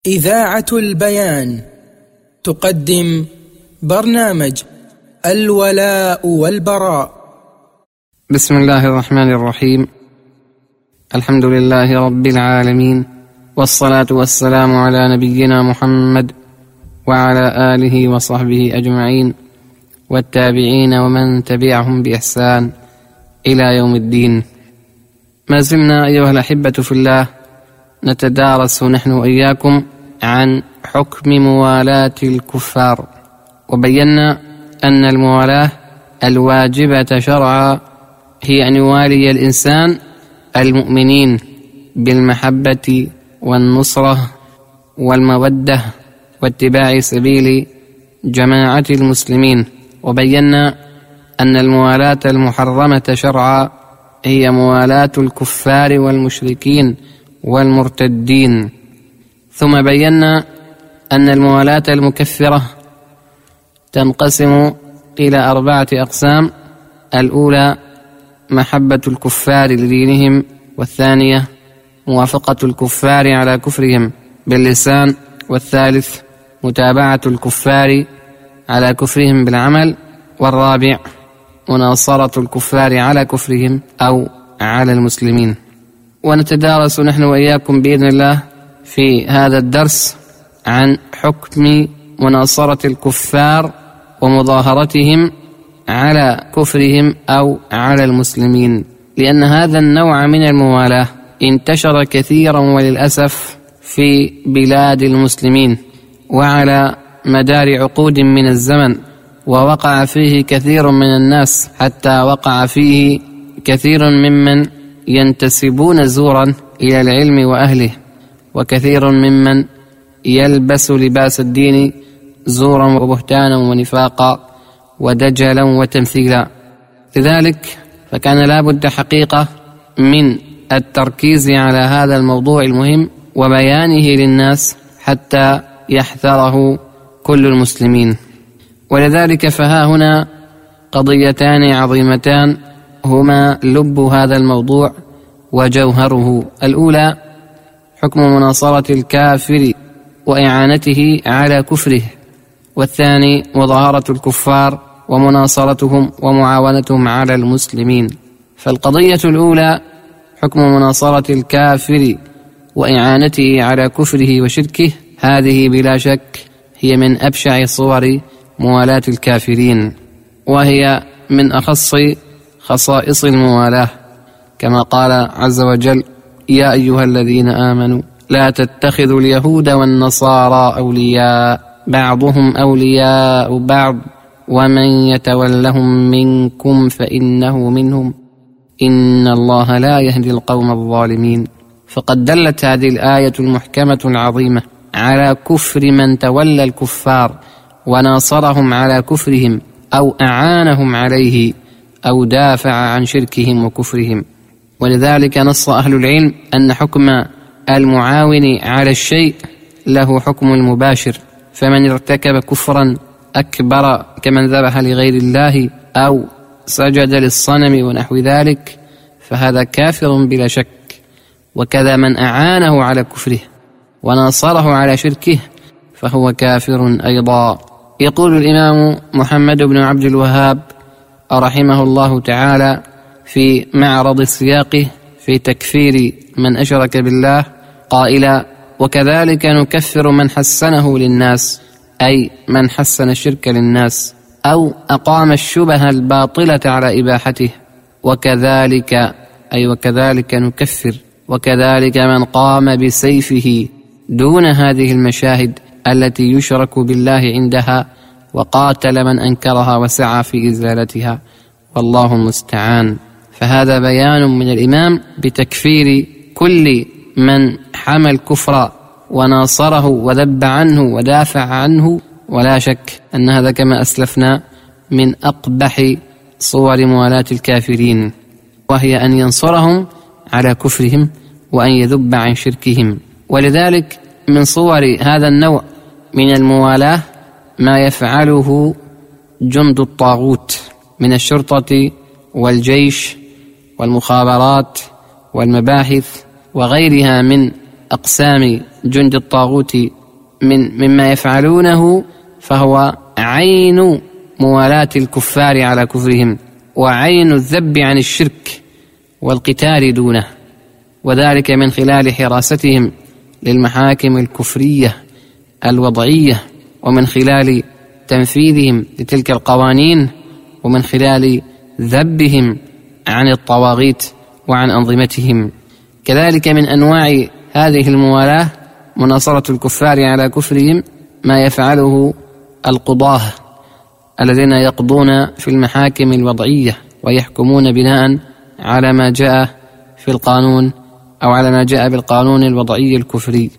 إذاعة البيان تقدم برنامج الولاء والبراء. بسم الله الرحمن الرحيم. الحمد لله رب العالمين، والصلاة والسلام على نبينا محمد وعلى آله وصحبه أجمعين والتابعين ومن تبعهم بإحسان إلى يوم الدين. ما زلنا أيها الأحبة في الله نتدارس نحن وإياكم عن حكم موالاة الكفار، وبينا أن الموالاة الواجبة شرعا هي أن يوالي الإنسان المؤمنين بالمحبة والنصرة والمودة واتباع سبيل جماعة المسلمين. وبينا أن الموالاة المحرمة شرعا هي موالاة الكفار والمشركين والمرتدين. ثم بينا أن الموالاة المكفرة تنقسم إلى 4 أقسام: الأولى محبة الكفار لدينهم، والثانية موافقة الكفار على كفرهم باللسان، والثالث متابعة الكفار على كفرهم بالعمل، والرابع مناصرة الكفار على كفرهم أو على المسلمين. ونتدارس نحن وإياكم بإذن الله في هذا الدرس عن حكم مناصرة الكفار ومظاهرتهم على كفرهم أو على المسلمين، لأن هذا النوع من الموالاة انتشر كثيرا وللأسف في بلاد المسلمين وعلى مدار عقود من الزمن، ووقع فيه كثير من الناس، حتى وقع فيه كثير ممن ينتسبون زورا إلى العلم وأهله، وكثير ممن يلبس لباس الدين زورا وبهتانا ونفاقا ودجلا وتمثيلا. لذلك فكان لا بد حقيقة من التركيز على هذا الموضوع المهم وبيانه للناس حتى يحذره كل المسلمين. ولذلك فها هنا قضيتان عظيمتان هما لب هذا الموضوع وجوهره: الأولى حكم مناصرة الكافر وإعانته على كفره، والثاني مظاهرة الكفار ومناصرتهم ومعاونتهم على المسلمين. فالقضية الأولى حكم مناصرة الكافر وإعانته على كفره وشركه، هذه بلا شك هي من أبشع صور موالاة الكافرين، وهي من أخص خصائص الموالاة، كما قال عز وجل: يا أيها الذين آمنوا لا تتخذوا اليهود والنصارى أولياء بعضهم أولياء بعض ومن يتولهم منكم فإنه منهم إن الله لا يهدي القوم الظالمين. فقد دلت هذه الآية المحكمة العظيمة على كفر من تولى الكفار وناصرهم على كفرهم أو أعانهم عليه أو دافع عن شركهم وكفرهم. ولذلك نص أهل العلم أن حكم المعاون على الشيء له حكم المباشر، فمن ارتكب كفرا أكبر كمن ذبح لغير الله أو سجد للصنم ونحو ذلك فهذا كافر بلا شك، وكذا من أعانه على كفره وناصره على شركه فهو كافر أيضا. يقول الإمام محمد بن عبد الوهاب رحمه الله تعالى في معرض سياقه في تكفير من أشرك بالله قائلا: وكذلك نكفر من حسنه للناس، أي من حسن الشرك للناس أو أقام الشبه الباطلة على إباحته، وكذلك نكفر، وكذلك من قام بسيفه دون هذه المشاهد التي يشرك بالله عندها وقاتل من أنكرها وسعى في إزالتها، والله المستعان. فهذا بيان من الإمام بتكفير كل من حمى الكفر وناصره وذب عنه ودافع عنه، ولا شك أن هذا كما أسلفنا من أقبح صور موالاة الكافرين، وهي أن ينصرهم على كفرهم وأن يذب عن شركهم. ولذلك من صور هذا النوع من الموالاة ما يفعله جند الطاغوت من الشرطة والجيش والمخابرات والمباحث وغيرها من أقسام جند الطاغوت مما يفعلونه فهو عين موالاة الكفار على كفرهم، وعين الذب عن الشرك والقتال دونه، وذلك من خلال حراستهم للمحاكم الكفرية الوضعية، ومن خلال تنفيذهم لتلك القوانين، ومن خلال ذبهم عن الطواغيت وعن أنظمتهم. كذلك من أنواع هذه الموالاة مناصرة الكفار على كفرهم ما يفعله القضاة الذين يقضون في المحاكم الوضعية ويحكمون بناء على ما جاء في القانون أو على ما جاء بالقانون الوضعي الكفري.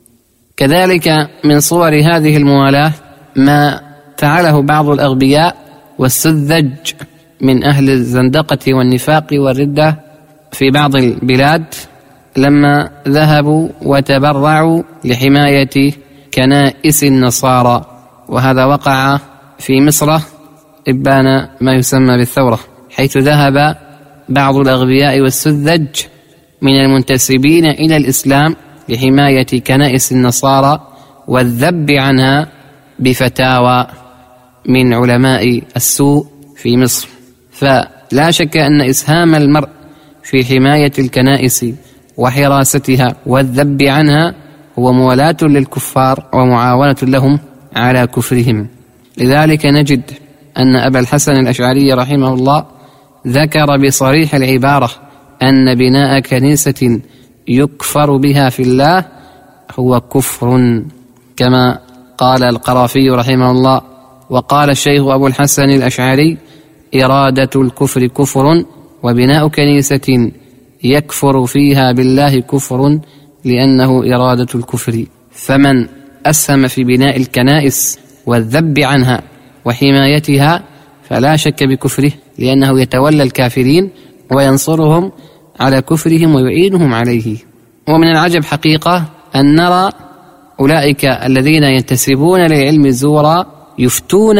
كذلك من صور هذه الموالاة ما فعله بعض الأغبياء والسذج من أهل الزندقة والنفاق والردة في بعض البلاد لما ذهبوا وتبرعوا لحماية كنائس النصارى، وهذا وقع في مصر إبان ما يسمى بالثورة، حيث ذهب بعض الأغبياء والسذج من المنتسبين إلى الإسلام لحماية كنائس النصارى والذب عنها بفتاوى من علماء السوء في مصر. فلا شك أن إسهام المرء في حماية الكنائس وحراستها والذب عنها هو موالاة للكفار ومعاونة لهم على كفرهم. لذلك نجد أن أبا الحسن الأشعري رحمه الله ذكر بصريح العبارة أن بناء كنيسة يكفر بها في الله هو كفر، كما قال القرافي رحمه الله: وقال الشيخ أبو الحسن الأشعري: إرادة الكفر كفر، وبناء كنيسة يكفر فيها بالله كفر، لأنه إرادة الكفر. فمن أسهم في بناء الكنائس والذب عنها وحمايتها فلا شك بكفره، لأنه يتولى الكافرين وينصرهم على كفرهم ويعينهم عليه. ومن العجب حقيقة أن نرى أولئك الذين ينتسبون للعلم الزورا يفتون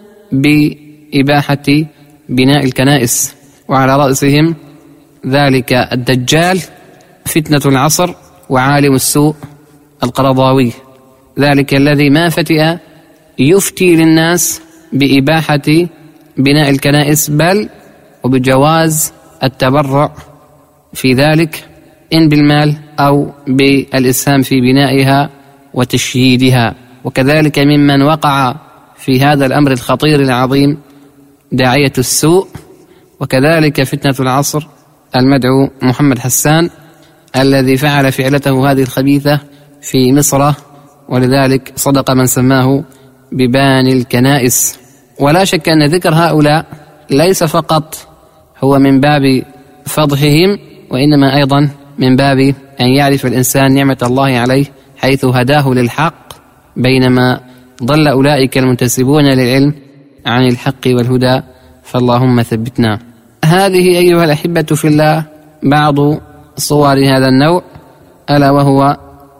بإباحة بناء الكنائس، وعلى رأسهم ذلك الدجال فتنة العصر وعالم السوء القرضاوي، ذلك الذي ما فتئ يفتي للناس بإباحة بناء الكنائس، بل وبجواز التبرع في ذلك إن بالمال أو بالإسهام في بنائها وتشييدها. وكذلك ممن وقع في هذا الأمر الخطير العظيم داعية السوء، وكذلك فتنة العصر المدعو محمد حسان الذي فعل فعلته هذه الخبيثة في مصر، ولذلك صدق من سماه بباني الكنائس. ولا شك أن ذكر هؤلاء ليس فقط هو من باب فضحهم، وإنما أيضا من باب أن يعرف الإنسان نعمة الله عليه حيث هداه للحق، بينما ضل أولئك المنتسبون للعلم عن الحق والهدى، فاللهم ثبتنا. هذه أيها الأحبة في الله بعض صور هذا النوع، ألا وهو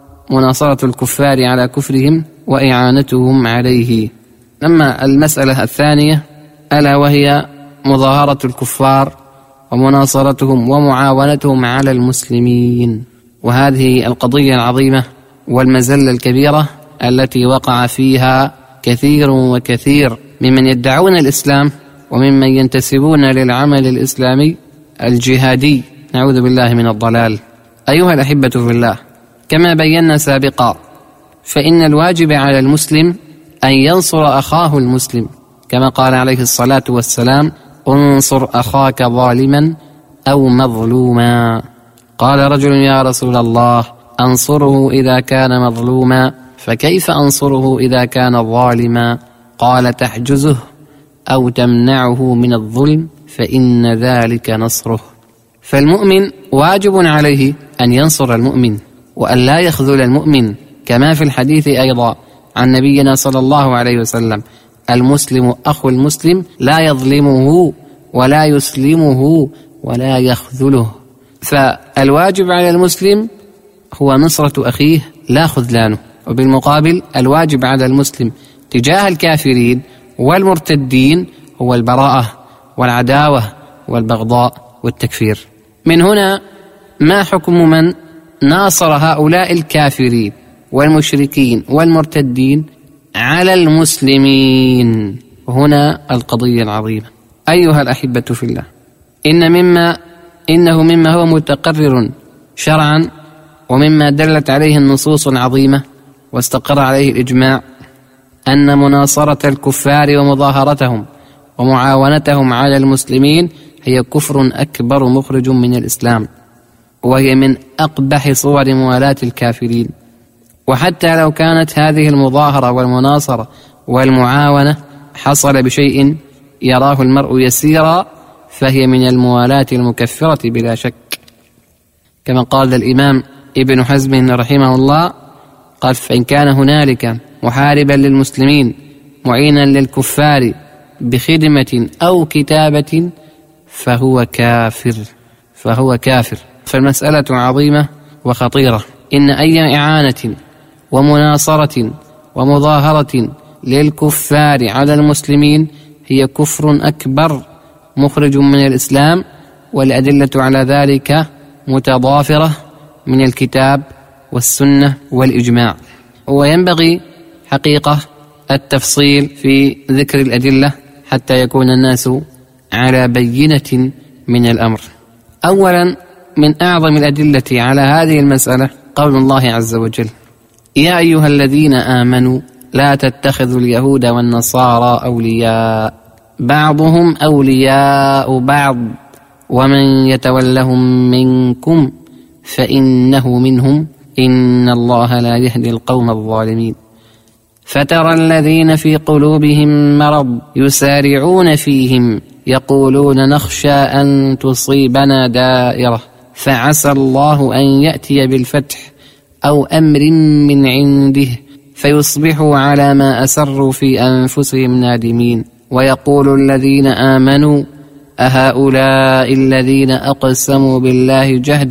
مناصرة الكفار على كفرهم وإعانتهم عليه. أما المسألة الثانية ألا وهي مظاهرة الكفار ومناصرتهم ومعاونتهم على المسلمين، وهذه القضية العظيمة والمزلة الكبيرة التي وقع فيها كثير وكثير ممن يدعون الإسلام وممن ينتسبون للعمل الإسلامي الجهادي، نعوذ بالله من الضلال. أيها الأحبة في الله، كما بينا سابقا فإن الواجب على المسلم أن ينصر أخاه المسلم، كما قال عليه الصلاة والسلام: انصر أخاك ظالما أو مظلوما. قال رجل: يا رسول الله، أنصره إذا كان مظلوما، فكيف أنصره إذا كان ظالما؟ قال: تحجزه أو تمنعه من الظلم، فإن ذلك نصره. فالمؤمن واجب عليه أن ينصر المؤمن وأن لا يخذل المؤمن، كما في الحديث أيضا عن نبينا صلى الله عليه وسلم: المسلم أخو المسلم لا يظلمه ولا يسلمه ولا يخذله. فالواجب على المسلم هو نصرة أخيه لا خذلانه، وبالمقابل الواجب على المسلم تجاه الكافرين والمرتدين هو البراءة والعداوة والبغضاء والتكفير. من هنا ما حكم من ناصر هؤلاء الكافرين والمشركين والمرتدين على المسلمين. هنا القضية العظيمة. أيها الأحبة في الله، إنه مما هو متقرر شرعا ومما دلت عليه النصوص العظيمة واستقر عليه الإجماع أن مناصرة الكفار ومظاهرتهم ومعاونتهم على المسلمين هي كفر أكبر مخرج من الإسلام، وهي من أقبح صور موالاة الكافرين. وحتى لو كانت هذه المظاهرة والمناصرة والمعاونة حصل بشيء يراه المرء يسيرا فهي من الموالاة المكفرة بلا شك، كما قال الإمام ابن حزم رحمه الله قال: فإن كان هنالك محاربا للمسلمين معينا للكفار بخدمة أو كتابة فهو كافر. فالمسألة عظيمة وخطيرة. إن أي إعانة ومناصرة ومظاهرة للكفار على المسلمين هي كفر أكبر مخرج من الإسلام، والأدلة على ذلك متضافرة من الكتاب والسنة والإجماع. وينبغي حقيقة التفصيل في ذكر الأدلة حتى يكون الناس على بينة من الأمر. أولا، من أعظم الأدلة على هذه المسألة قول الله عز وجل: يا أيها الذين آمنوا لا تتخذوا اليهود والنصارى أولياء بعضهم أولياء بعض ومن يتولهم منكم فإنه منهم إن الله لا يهدي القوم الظالمين. فترى الذين في قلوبهم مرض يسارعون فيهم يقولون نخشى أن تصيبنا دائرة فعسى الله أن يأتي بالفتح أو أمر من عنده فيصبحوا على ما أسروا في أنفسهم نادمين. ويقول الذين آمنوا أهؤلاء الذين أقسموا بالله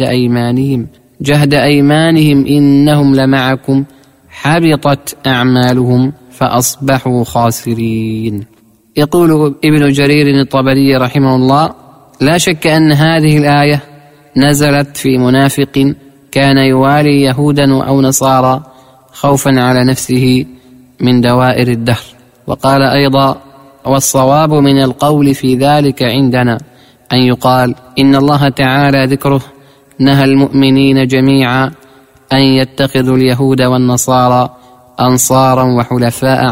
جهد أيمانهم إنهم لمعكم حبطت أعمالهم فأصبحوا خاسرين. يقول ابن جرير الطبري رحمه الله: لا شك أن هذه الآية نزلت في منافق كان يوالي يهودا أو نصارى خوفا على نفسه من دوائر الدهر. وقال أيضا: والصواب من القول في ذلك عندنا أن يقال إن الله تعالى ذكره نهى المؤمنين جميعا أن يتخذوا اليهود والنصارى أنصارا وحلفاء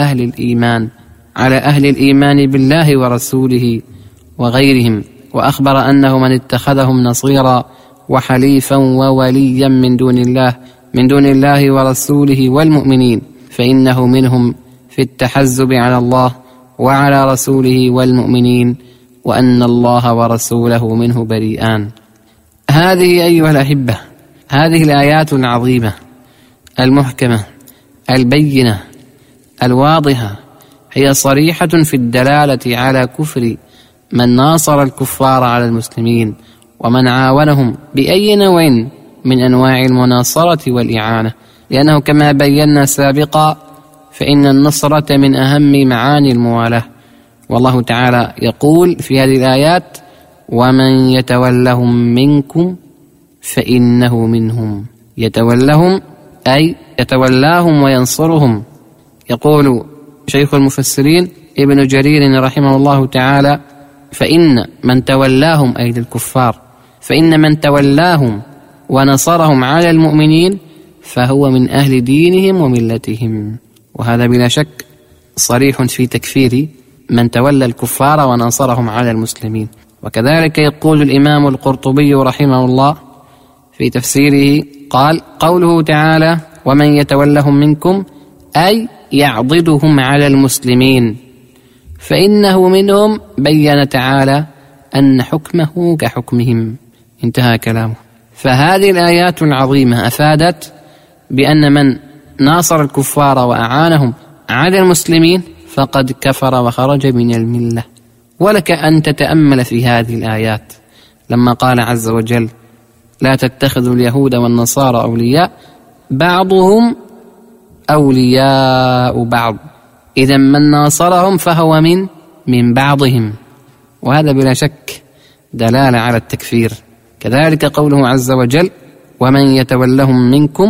على أهل الإيمان بالله ورسوله وغيرهم، وأخبر أنه من اتخذهم نصيرا وحليفا ووليا من دون الله ورسوله والمؤمنين فإنه منهم في التحزب على الله وعلى رسوله والمؤمنين، وأن الله ورسوله منه بريئان. هذه أيها الأحبة، هذه الآيات العظيمة المحكمة البينة الواضحة هي صريحة في الدلالة على كفر من ناصر الكفار على المسلمين ومن عاونهم بأي نوع من أنواع المناصرة والإعانة، لأنه كما بينا سابقا فإن النصرة من أهم معاني الموالاة. والله تعالى يقول في هذه الآيات: ومن يتولهم منكم فإنه منهم. يتولهم أي يتولاهم وينصرهم. يقول شيخ المفسرين ابن جرير رحمه الله تعالى: فإن من تولاهم أي الكفار، فإن من تولاهم ونصرهم على المؤمنين فهو من أهل دينهم وملتهم. وهذا بلا شك صريح في تكفير من تولى الكفار ونصرهم على المسلمين. وكذلك يقول الإمام القرطبي رحمه الله في تفسيره قال: قوله تعالى: ومن يتولهم منكم أي يعضدهم على المسلمين فإنه منهم، بين تعالى أن حكمه كحكمهم. انتهى كلامه. فهذه الآيات العظيمة أفادت بأن من ناصر الكفار وأعانهم على المسلمين فقد كفر وخرج من الملة. ولك أن تتأمل في هذه الآيات لما قال عز وجل: لا تتخذوا اليهود والنصارى أولياء بعضهم أولياء بعض. إذا من ناصرهم فهو من بعضهم، وهذا بلا شك دلالة على التكفير. كذلك قوله عز وجل: ومن يتولهم منكم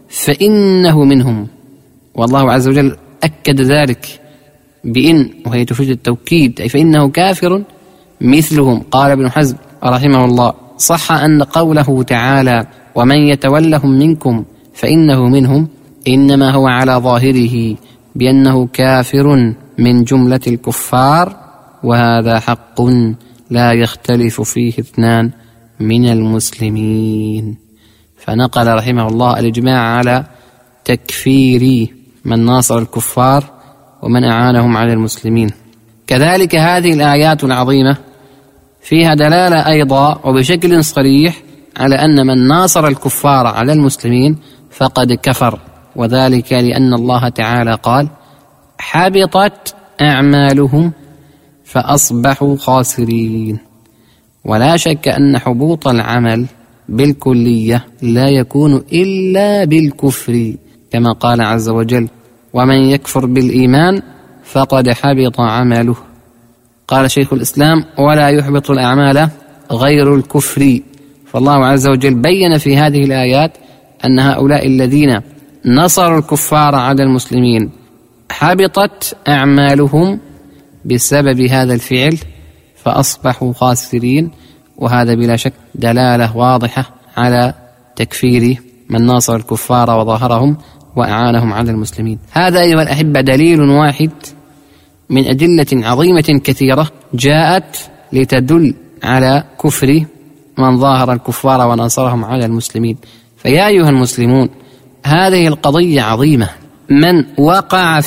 فإنه منهم. والله عز وجل أكد ذلك بإن، وهي تفيد التوكيد، أي فإنه كافر مثلهم. قال ابن حزم رحمه الله: صح أن قوله تعالى ومن يتولهم منكم فإنه منهم إنما هو على ظاهره بأنه كافر من جملة الكفار، وهذا حق لا يختلف فيه اثنان من المسلمين. فنقل رحمه الله الإجماع على تكفير من ناصر الكفار ومن أعانهم على المسلمين. كذلك هذه الآيات العظيمة فيها دلالة أيضا وبشكل صريح على أن من ناصر الكفار على المسلمين فقد كفر، وذلك لأن الله تعالى قال: حبطت أعمالهم فأصبحوا خاسرين. ولا شك أن حبوط العمل بالكلية لا يكون إلا بالكفر، كما قال عز وجل: ومن يكفر بالإيمان فقد حبط عمله. قال شيخ الإسلام: ولا يحبط الأعمال غير الكفر. فالله عز وجل بين في هذه الآيات أن هؤلاء الذين نصروا الكفار على المسلمين حبطت أعمالهم بسبب هذا الفعل فأصبحوا خاسرين، وهذا بلا شك دلالة واضحة على تكفير من ناصر الكفار وظاهرهم وأعانهم على المسلمين. هذا أيها الأحبة دليل واحد من أدلة عظيمة كثيرة جاءت لتدل على كفر من ظاهر الكفار وناصرهم على المسلمين. فيا أيها المسلمون، هذه القضية عظيمة، من وقع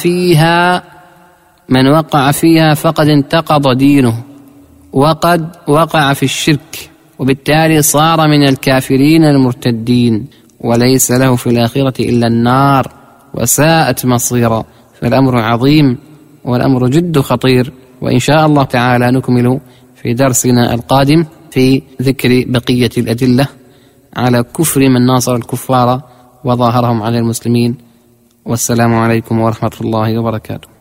فيها فقد انتقض دينه وقد وقع في الشرك، وبالتالي صار من الكافرين المرتدين، وليس له في الآخرة إلا النار، وساءت مصيرا. فالأمر عظيم والأمر جد خطير، وإن شاء الله تعالى نكمل في درسنا القادم في ذكر بقية الأدلة على كفر من ناصر الكفار وظاهرهم على المسلمين. والسلام عليكم ورحمة الله وبركاته.